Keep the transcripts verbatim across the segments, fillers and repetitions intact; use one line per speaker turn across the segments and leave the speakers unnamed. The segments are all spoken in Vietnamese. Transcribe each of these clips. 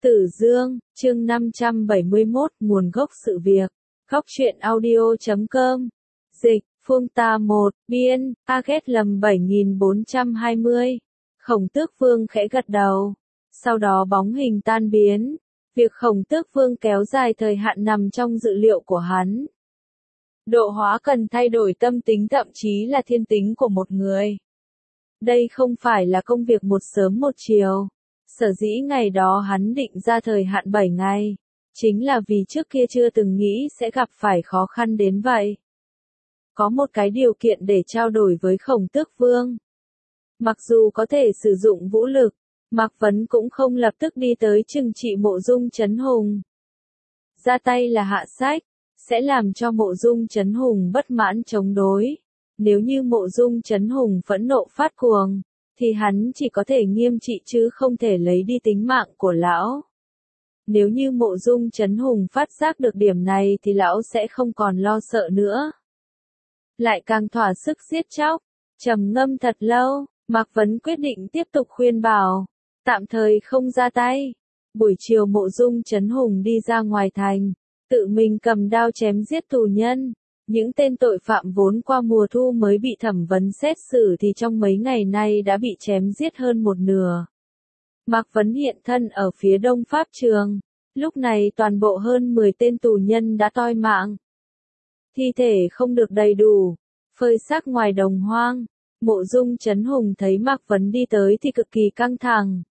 Tử Dương, chương năm trăm bảy mươi mốt, nguồn gốc sự việc. Góc truyện audio chấm com. Dịch, Phương Tà một, biên, a ghét lầm bảy nghìn bốn trăm hai mươi. Khổng Tước Vương khẽ gật đầu. Sau đó bóng hình tan biến. Việc Khổng Tước Vương kéo dài thời hạn nằm trong dự liệu của hắn. Độ hóa cần thay đổi tâm tính, thậm chí là thiên tính của một người. Đây không phải là công việc một sớm một chiều. Sở dĩ ngày đó hắn định ra thời hạn bảy ngày, chính là vì trước kia chưa từng nghĩ sẽ gặp phải khó khăn đến vậy. Có một cái điều kiện để trao đổi với Khổng Tước Vương. Mặc dù có thể sử dụng vũ lực, Mạc Vấn cũng không lập tức đi tới trừng trị Mộ Dung Chấn Hùng. Ra tay là hạ sách, sẽ làm cho Mộ Dung Chấn Hùng bất mãn chống đối. Nếu như Mộ Dung Chấn Hùng phẫn nộ phát cuồng, thì hắn chỉ có thể nghiêm trị chứ không thể lấy đi tính mạng của lão. Nếu như Mộ Dung Chấn Hùng phát giác được điểm này thì lão sẽ không còn lo sợ nữa. Lại càng thỏa sức giết chóc. Trầm ngâm thật lâu, Mạc Vấn quyết định tiếp tục khuyên bảo, tạm thời không ra tay. Buổi chiều Mộ Dung Chấn Hùng đi ra ngoài thành, tự mình cầm đao chém giết tù nhân. Những tên tội phạm vốn qua mùa thu mới bị thẩm vấn xét xử thì trong mấy ngày nay đã bị chém giết hơn một nửa. Mạc Vấn hiện thân ở phía đông pháp trường. Lúc này toàn bộ hơn mười tên tù nhân đã toi mạng. Thi thể không được đầy đủ, phơi xác ngoài đồng hoang. Mộ Dung Chấn Hùng thấy Mạc Vấn đi tới thì cực kỳ căng thẳng.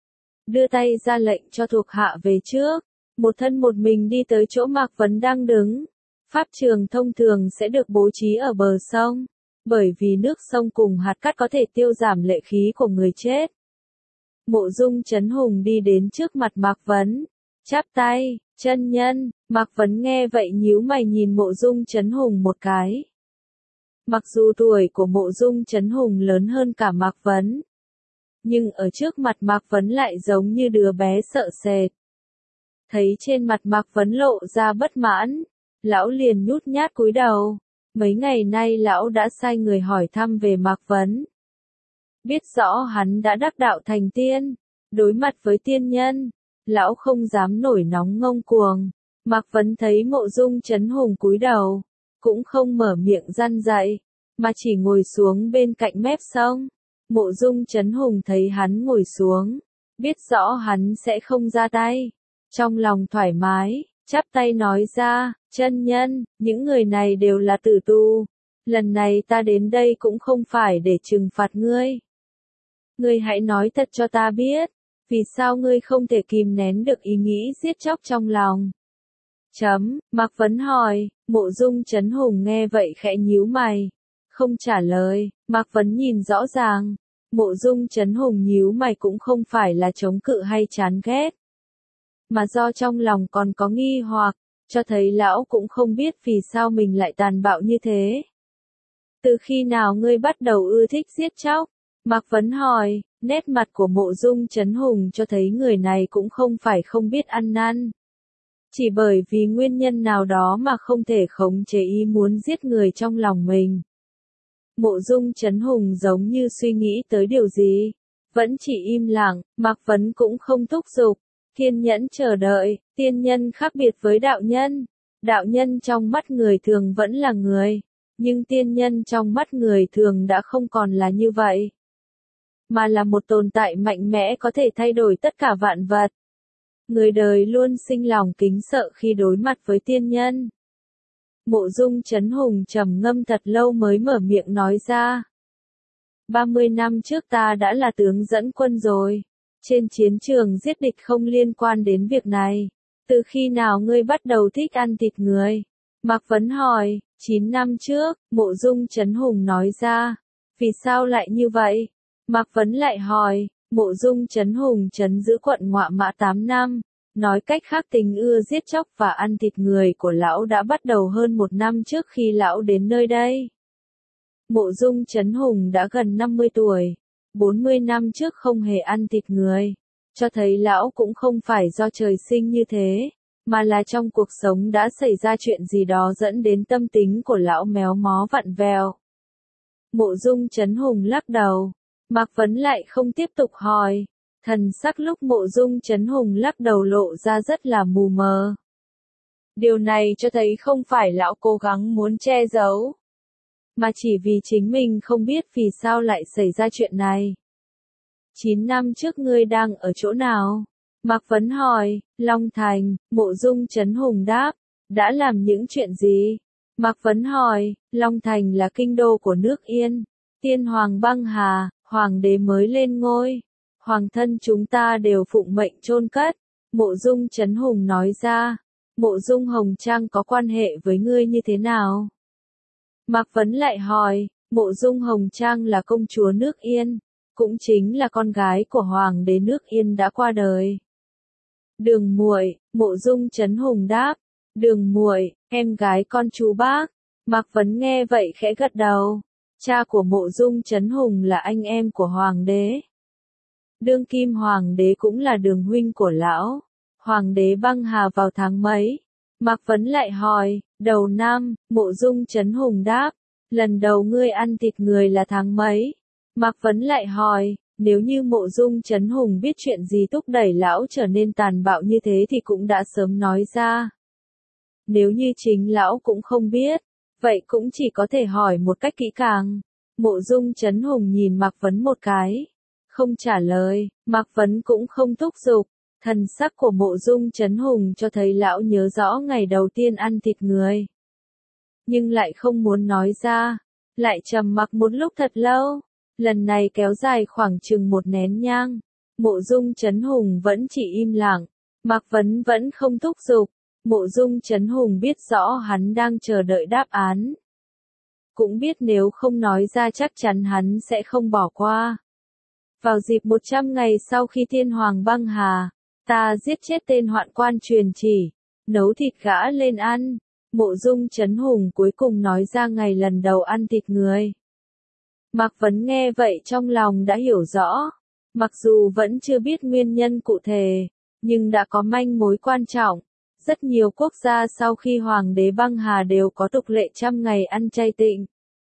Đưa tay ra lệnh cho thuộc hạ về trước. Một thân một mình đi tới chỗ Mạc Vấn đang đứng. Pháp trường thông thường sẽ được bố trí ở bờ sông, bởi vì nước sông cùng hạt cát có thể tiêu giảm lệ khí của người chết. Mộ Dung Chấn Hùng đi đến trước mặt Mạc Vấn, chắp tay, chân nhân. Mạc Vấn nghe vậy nhíu mày nhìn Mộ Dung Chấn Hùng một cái. Mặc dù tuổi của Mộ Dung Chấn Hùng lớn hơn cả Mạc Vấn, nhưng ở trước mặt Mạc Vấn lại giống như đứa bé sợ sệt. Thấy trên mặt Mạc Vấn lộ ra bất mãn, lão liền nhút nhát cúi đầu. Mấy ngày nay lão đã sai người hỏi thăm về Mạc Vấn. Biết rõ hắn đã đắc đạo thành tiên, đối mặt với tiên nhân, lão không dám nổi nóng ngông cuồng. Mạc Vấn thấy Mộ Dung Chấn Hùng cúi đầu, cũng không mở miệng răn dạy, mà chỉ ngồi xuống bên cạnh mép sông. Mộ Dung Chấn Hùng thấy hắn ngồi xuống, biết rõ hắn sẽ không ra tay. Trong lòng thoải mái, chắp tay nói ra, chân nhân, những người này đều là tử tù. Lần này ta đến đây cũng không phải để trừng phạt ngươi. Ngươi hãy nói thật cho ta biết, vì sao ngươi không thể kìm nén được ý nghĩ giết chóc trong lòng. Chấm, Mạc Vấn hỏi. Mộ Dung Chấn Hùng nghe vậy khẽ nhíu mày, không trả lời. Mạc Vấn nhìn rõ ràng, Mộ Dung Chấn Hùng nhíu mày cũng không phải là chống cự hay chán ghét, mà do trong lòng còn có nghi hoặc, cho thấy lão cũng không biết vì sao mình lại tàn bạo như thế. Từ khi nào ngươi bắt đầu ưa thích giết chóc? Mạc Vấn hỏi. Nét mặt của Mộ Dung Chấn Hùng cho thấy người này cũng không phải không biết ăn năn. Chỉ bởi vì nguyên nhân nào đó mà không thể khống chế ý muốn giết người trong lòng mình. Mộ Dung Chấn Hùng giống như suy nghĩ tới điều gì, vẫn chỉ im lặng. Mạc Vấn cũng không thúc giục, kiên nhẫn chờ đợi. Tiên nhân khác biệt với đạo nhân. Đạo nhân trong mắt người thường vẫn là người, nhưng tiên nhân trong mắt người thường đã không còn là như vậy, mà là một tồn tại mạnh mẽ có thể thay đổi tất cả vạn vật. Người đời luôn sinh lòng kính sợ khi đối mặt với tiên nhân. Mộ Dung Chấn Hùng trầm ngâm thật lâu mới mở miệng nói ra. ba mươi năm trước ta đã là tướng dẫn quân rồi. Trên chiến trường giết địch không liên quan đến việc này. Từ khi nào ngươi bắt đầu thích ăn thịt người? Mạc Vấn hỏi. chín năm trước, Mộ Dung Chấn Hùng nói ra. Vì sao lại như vậy? Mạc Vấn lại hỏi. Mộ Dung Chấn Hùng trấn giữ quận Ngọa Mã tám năm. Nói cách khác tình ưa giết chóc và ăn thịt người của lão đã bắt đầu hơn một năm trước khi lão đến nơi đây. Mộ Dung Chấn Hùng đã gần năm mươi tuổi. bốn mươi năm trước không hề ăn thịt người, cho thấy lão cũng không phải do trời sinh như thế, mà là trong cuộc sống đã xảy ra chuyện gì đó dẫn đến tâm tính của lão méo mó vặn vẹo. Mộ Dung Chấn Hùng lắc đầu. Mạc Vấn lại không tiếp tục hỏi. Thần sắc lúc Mộ Dung Chấn Hùng lắc đầu lộ ra rất là mù mờ. Điều này cho thấy không phải lão cố gắng muốn che giấu, mà chỉ vì chính mình không biết vì sao lại xảy ra chuyện này. Chín năm trước ngươi đang ở chỗ nào? Mạc Vấn hỏi. Long Thành, Mộ Dung Chấn Hùng đáp. Đã làm những chuyện gì? Mạc Vấn hỏi. Long Thành là kinh đô của nước Yên. Tiên Hoàng băng hà, Hoàng đế mới lên ngôi. Hoàng thân chúng ta đều phụng mệnh chôn cất. Mộ Dung Chấn Hùng nói ra. Mộ Dung Hồng Trang có quan hệ với ngươi như thế nào? Mạc Vấn lại hỏi. Mộ Dung Hồng Trang là công chúa nước Yên, cũng chính là con gái của Hoàng đế nước Yên đã qua đời. Đường muội, Mộ Dung Chấn Hùng đáp. Đường muội, em gái con chú bác. Mạc Vấn nghe vậy khẽ gật đầu. Cha của Mộ Dung Chấn Hùng là anh em của Hoàng đế. Đương kim Hoàng đế cũng là đường huynh của lão. Hoàng đế băng hà vào tháng mấy? Mạc Vấn lại hỏi. Đầu năm, Mộ Dung Chấn Hùng đáp. Lần đầu ngươi ăn thịt người là tháng mấy? Mạc Vấn lại hỏi. Nếu như Mộ Dung Chấn Hùng biết chuyện gì thúc đẩy lão trở nên tàn bạo như thế thì cũng đã sớm nói ra. Nếu như chính lão cũng không biết, vậy cũng chỉ có thể hỏi một cách kỹ càng. Mộ Dung Chấn Hùng nhìn Mạc Vấn một cái, không trả lời. Mạc Vấn cũng không thúc giục. Thần sắc của Mộ Dung Chấn Hùng cho thấy lão nhớ rõ ngày đầu tiên ăn thịt người, nhưng lại không muốn nói ra, lại trầm mặc một lúc thật lâu. Lần này kéo dài khoảng chừng một nén nhang. Mộ Dung Chấn Hùng vẫn chỉ im lặng. Mạc Vấn vẫn không thúc giục. Mộ Dung Chấn Hùng biết rõ hắn đang chờ đợi đáp án. Cũng biết nếu không nói ra chắc chắn hắn sẽ không bỏ qua. Vào dịp một trăm ngày sau khi Thiên Hoàng băng hà, ta giết chết tên hoạn quan truyền chỉ, nấu thịt gã lên ăn. Mộ Dung Chấn Hùng cuối cùng nói ra ngày lần đầu ăn thịt người. Mạc Vấn nghe vậy trong lòng đã hiểu rõ. Mặc dù vẫn chưa biết nguyên nhân cụ thể, nhưng đã có manh mối quan trọng. Rất nhiều quốc gia sau khi Hoàng đế băng hà đều có tục lệ trăm ngày ăn chay tịnh.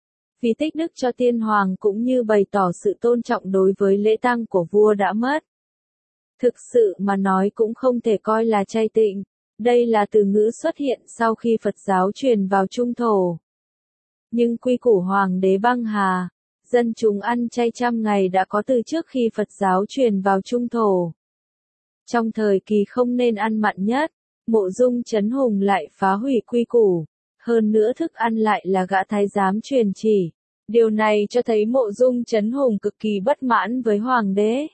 Vì tích đức cho tiên hoàng cũng như bày tỏ sự tôn trọng đối với lễ tang của vua đã mất. Thực sự mà nói cũng không thể coi là chay tịnh. Đây là từ ngữ xuất hiện sau khi Phật giáo truyền vào Trung Thổ. Nhưng quy củ Hoàng đế băng hà, dân chúng ăn chay trăm ngày đã có từ trước khi Phật giáo truyền vào Trung Thổ. Trong thời kỳ không nên ăn mặn nhất, Mộ Dung Chấn Hùng lại phá hủy quy củ. Hơn nữa thức ăn lại là gã thái giám truyền chỉ. Điều này cho thấy Mộ Dung Chấn Hùng cực kỳ bất mãn với Hoàng đế.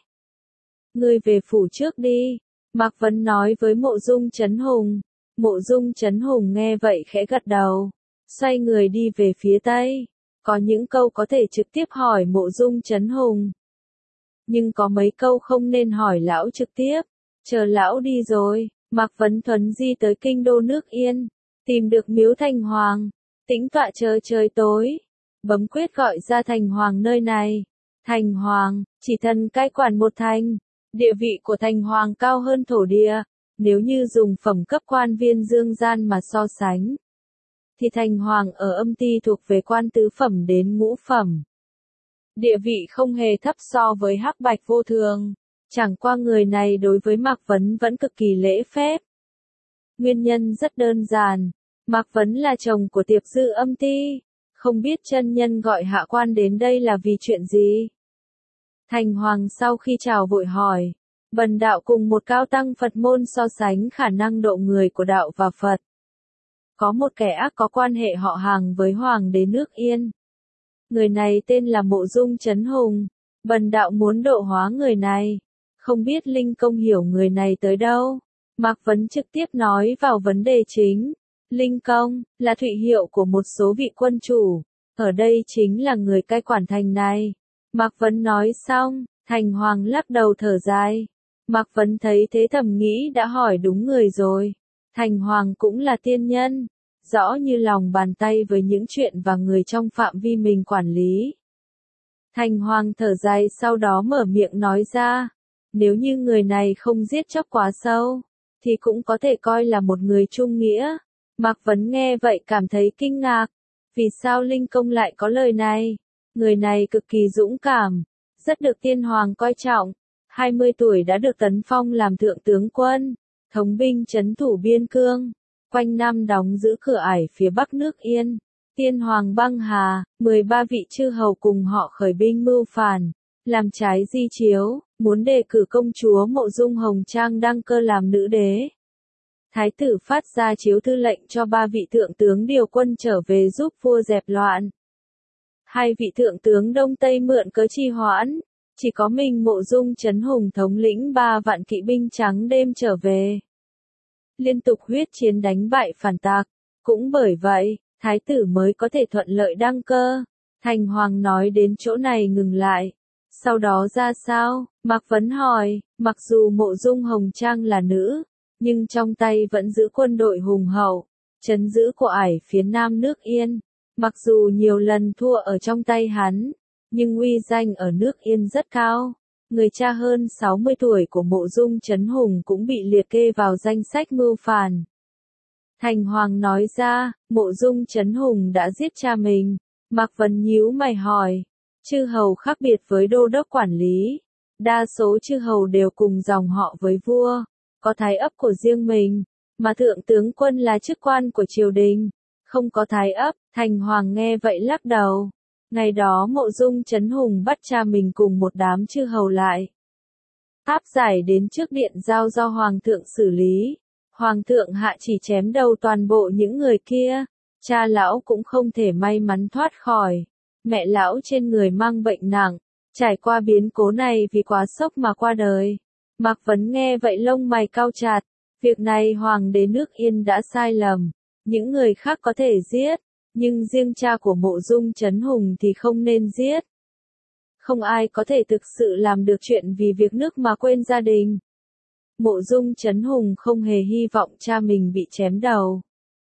Ngươi về phủ trước đi. Mạc Vấn nói với Mộ Dung Chấn Hùng. Mộ Dung Chấn Hùng nghe vậy khẽ gật đầu. Xoay người đi về phía tây. Có những câu có thể trực tiếp hỏi Mộ Dung Chấn Hùng. Nhưng có mấy câu không nên hỏi lão trực tiếp. Chờ lão đi rồi, Mạc Vấn thuấn di tới kinh đô nước Yên. Tìm được miếu Thành Hoàng. Tĩnh tọa chờ trời tối. Bấm quyết gọi ra Thành Hoàng nơi này. Thành Hoàng, chỉ thần cai quản một thành. Địa vị của Thành Hoàng cao hơn thổ địa. Nếu như dùng phẩm cấp quan viên dương gian mà so sánh, thì Thành Hoàng ở âm ti thuộc về quan tứ phẩm đến ngũ phẩm. Địa vị không hề thấp so với Hắc Bạch Vô Thường. Chẳng qua người này đối với Mạc Vấn vẫn cực kỳ lễ phép. Nguyên nhân rất đơn giản. Mạc Vấn là chồng của Tiệp Dư âm ti. Không biết chân nhân gọi hạ quan đến đây là vì chuyện gì? Thành Hoàng sau khi chào vội hỏi. Bần đạo cùng một cao tăng Phật môn so sánh khả năng độ người của đạo và Phật. Có một kẻ ác có quan hệ họ hàng với Hoàng đế nước Yên. Người này tên là Mộ Dung Chấn Hùng. Bần đạo muốn độ hóa người này. Không biết Linh Công hiểu người này tới đâu? Mạc Vấn trực tiếp nói vào vấn đề chính. Linh Công, là thụy hiệu của một số vị quân chủ. Ở đây chính là người cai quản thành này. Mạc Vấn nói xong, Thành Hoàng lắc đầu thở dài. Mạc Vấn thấy thế thầm nghĩ đã hỏi đúng người rồi. Thành Hoàng cũng là tiên nhân, rõ như lòng bàn tay với những chuyện và người trong phạm vi mình quản lý. Thành Hoàng thở dài sau đó mở miệng nói ra. Nếu như người này không giết chóc quá sâu, thì cũng có thể coi là một người trung nghĩa. Mạc Vấn nghe vậy cảm thấy kinh ngạc. Vì sao Linh Công lại có lời này? Người này cực kỳ dũng cảm, rất được tiên hoàng coi trọng. hai mươi tuổi đã được tấn phong làm thượng tướng quân, thống binh trấn thủ biên cương, quanh năm đóng giữ cửa ải phía bắc nước Yên. Tiên hoàng băng hà, mười ba vị chư hầu cùng họ khởi binh mưu phản, làm trái di chiếu, muốn đề cử công chúa Mộ Dung Hồng Trang đăng cơ làm nữ đế. Thái tử phát ra chiếu thư lệnh cho ba vị thượng tướng điều quân trở về giúp vua dẹp loạn. Hai vị thượng tướng Đông Tây mượn cớ trì hoãn, chỉ có mình Mộ Dung Trấn Hùng thống lĩnh ba vạn kỵ binh trắng đêm trở về. Liên tục huyết chiến đánh bại phản tặc, cũng bởi vậy, thái tử mới có thể thuận lợi đăng cơ. Thành Hoàng nói đến chỗ này ngừng lại. Sau đó ra sao? Mạc Vấn hỏi, mặc dù Mộ Dung Hồng Trang là nữ, nhưng trong tay vẫn giữ quân đội hùng hậu, trấn giữ của ải phía nam nước Yên. Mặc dù nhiều lần thua ở trong tay hắn, nhưng uy danh ở nước Yên rất cao. Người cha hơn sáu mươi tuổi của Mộ Dung Trấn Hùng cũng bị liệt kê vào danh sách mưu phản. Thành Hoàng nói ra, Mộ Dung Trấn Hùng đã giết cha mình. Mạc Vấn nhíu mày hỏi, chư hầu khác biệt với đô đốc quản lý. Đa số chư hầu đều cùng dòng họ với vua, có thái ấp của riêng mình, mà thượng tướng quân là chức quan của triều đình, không có thái ấp. Thành Hoàng nghe vậy lắc đầu. Ngày đó Mộ Dung Trấn Hùng bắt cha mình cùng một đám chư hầu lại, áp giải đến trước điện giao do Hoàng thượng xử lý. Hoàng thượng hạ chỉ chém đầu toàn bộ những người kia. Cha lão cũng không thể may mắn thoát khỏi. Mẹ lão trên người mang bệnh nặng, trải qua biến cố này vì quá sốc mà qua đời. Mạc Vấn nghe vậy lông mày cau chặt. Việc này hoàng đế nước Yên đã sai lầm. Những người khác có thể giết, nhưng riêng cha của Mộ Dung Trấn Hùng thì không nên giết. Không ai có thể thực sự làm được chuyện vì việc nước mà quên gia đình. Mộ Dung Trấn Hùng không hề hy vọng cha mình bị chém đầu.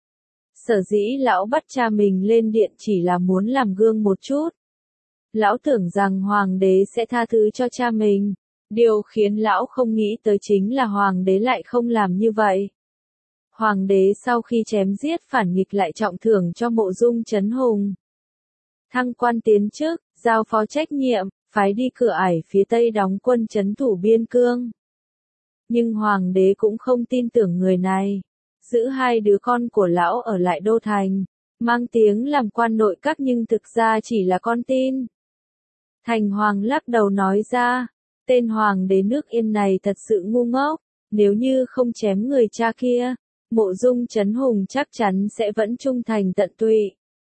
Sở dĩ lão bắt cha mình lên điện chỉ là muốn làm gương một chút. Lão tưởng rằng hoàng đế sẽ tha thứ cho cha mình. Điều khiến lão không nghĩ tới chính là hoàng đế lại không làm như vậy. Hoàng đế sau khi chém giết phản nghịch lại trọng thưởng cho Mộ Dung Trấn Hùng. Thăng quan tiến chức, giao phó trách nhiệm, phái đi cửa ải phía tây đóng quân trấn thủ biên cương. Nhưng hoàng đế cũng không tin tưởng người này. Giữ hai đứa con của lão ở lại đô thành, mang tiếng làm quan nội các nhưng thực ra chỉ là con tin. Thành Hoàng lắc đầu nói ra, tên hoàng đế nước Yên này thật sự ngu ngốc, nếu như không chém người cha kia, Mộ Dung Trấn Hùng chắc chắn sẽ vẫn trung thành tận tụy.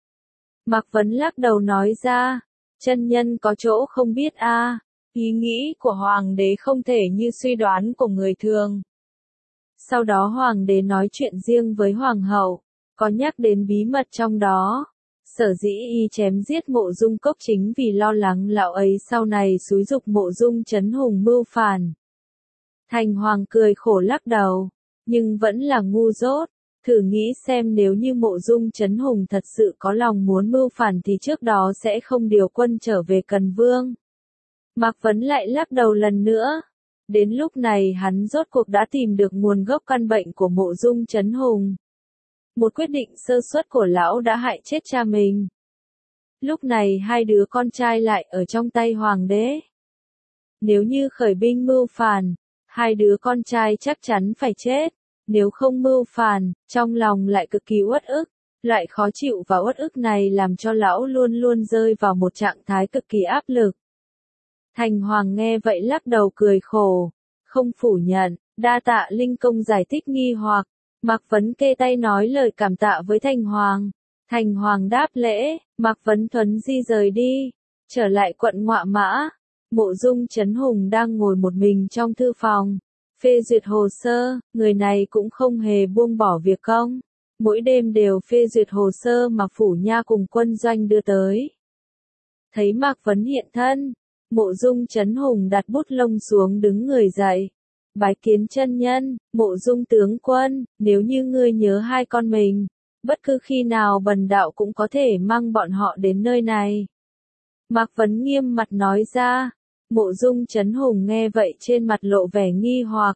Mạc Vấn lắc đầu nói ra, chân nhân có chỗ không biết a, à, ý nghĩ của hoàng đế không thể như suy đoán của người thường. Sau đó hoàng đế nói chuyện riêng với hoàng hậu, có nhắc đến bí mật trong đó. Sở dĩ y chém giết Mộ Dung Cốc chính vì lo lắng lão ấy sau này xúi giục Mộ Dung Trấn Hùng mưu phản. Thành Hoàng cười khổ lắc đầu, nhưng vẫn là ngu dốt. Thử nghĩ xem nếu như Mộ Dung Trấn Hùng thật sự có lòng muốn mưu phản thì trước đó sẽ không điều quân trở về Cần Vương. Mạc Vấn lại lắc đầu lần nữa. Đến lúc này hắn rốt cuộc đã tìm được nguồn gốc căn bệnh của Mộ Dung Trấn Hùng. Một quyết định sơ suất của lão đã hại chết cha mình. Lúc này hai đứa con trai lại ở trong tay hoàng đế. Nếu như khởi binh mưu phản, hai đứa con trai chắc chắn phải chết. Nếu không mưu phản, trong lòng lại cực kỳ uất ức. Loại khó chịu và uất ức này làm cho lão luôn luôn rơi vào một trạng thái cực kỳ áp lực. Thành Hoàng nghe vậy lắc đầu cười khổ, không phủ nhận, đa tạ Linh Công giải thích nghi hoặc. Mạc Vấn kê tay nói lời cảm tạ với Thành Hoàng. Thành Hoàng đáp lễ, Mạc Vấn thuấn di rời đi, trở lại quận Ngọa Mã. Mộ Dung Trấn Hùng đang ngồi một mình trong thư phòng, phê duyệt hồ sơ, người này cũng không hề buông bỏ việc công. Mỗi đêm đều phê duyệt hồ sơ mà phủ nha cùng quân doanh đưa tới. Thấy Mạc Vấn hiện thân, Mộ Dung Trấn Hùng đặt bút lông xuống đứng người dậy. Bái kiến chân nhân, Mộ Dung tướng quân, nếu như ngươi nhớ hai con mình, bất cứ khi nào bần đạo cũng có thể mang bọn họ đến nơi này. Mạc Vấn nghiêm mặt nói ra. Mộ Dung Trấn Hùng nghe vậy trên mặt lộ vẻ nghi hoặc.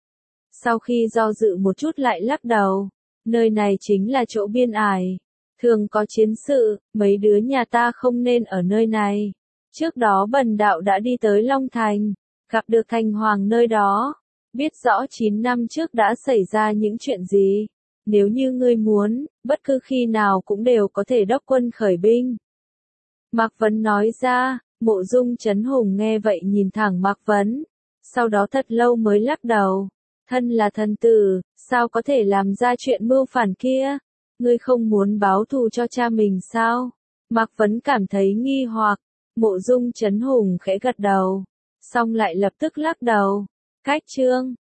Sau khi do dự một chút lại lắc đầu, nơi này chính là chỗ biên ải, thường có chiến sự, mấy đứa nhà ta không nên ở nơi này. Trước đó bần đạo đã đi tới Long Thành, gặp được thành hoàng nơi đó, biết rõ chín năm trước đã xảy ra những chuyện gì. Nếu như ngươi muốn, bất cứ khi nào cũng đều có thể đốc quân khởi binh. Mạc Vấn nói ra, Mộ Dung Chấn Hùng nghe vậy nhìn thẳng Mạc Vấn, sau đó thật lâu mới lắc đầu. Thân là thần tử, sao có thể làm ra chuyện mưu phản kia? Ngươi không muốn báo thù cho cha mình sao? Mạc Vấn cảm thấy nghi hoặc, Mộ Dung Chấn Hùng khẽ gật đầu, xong lại lập tức lắc đầu. Cách chương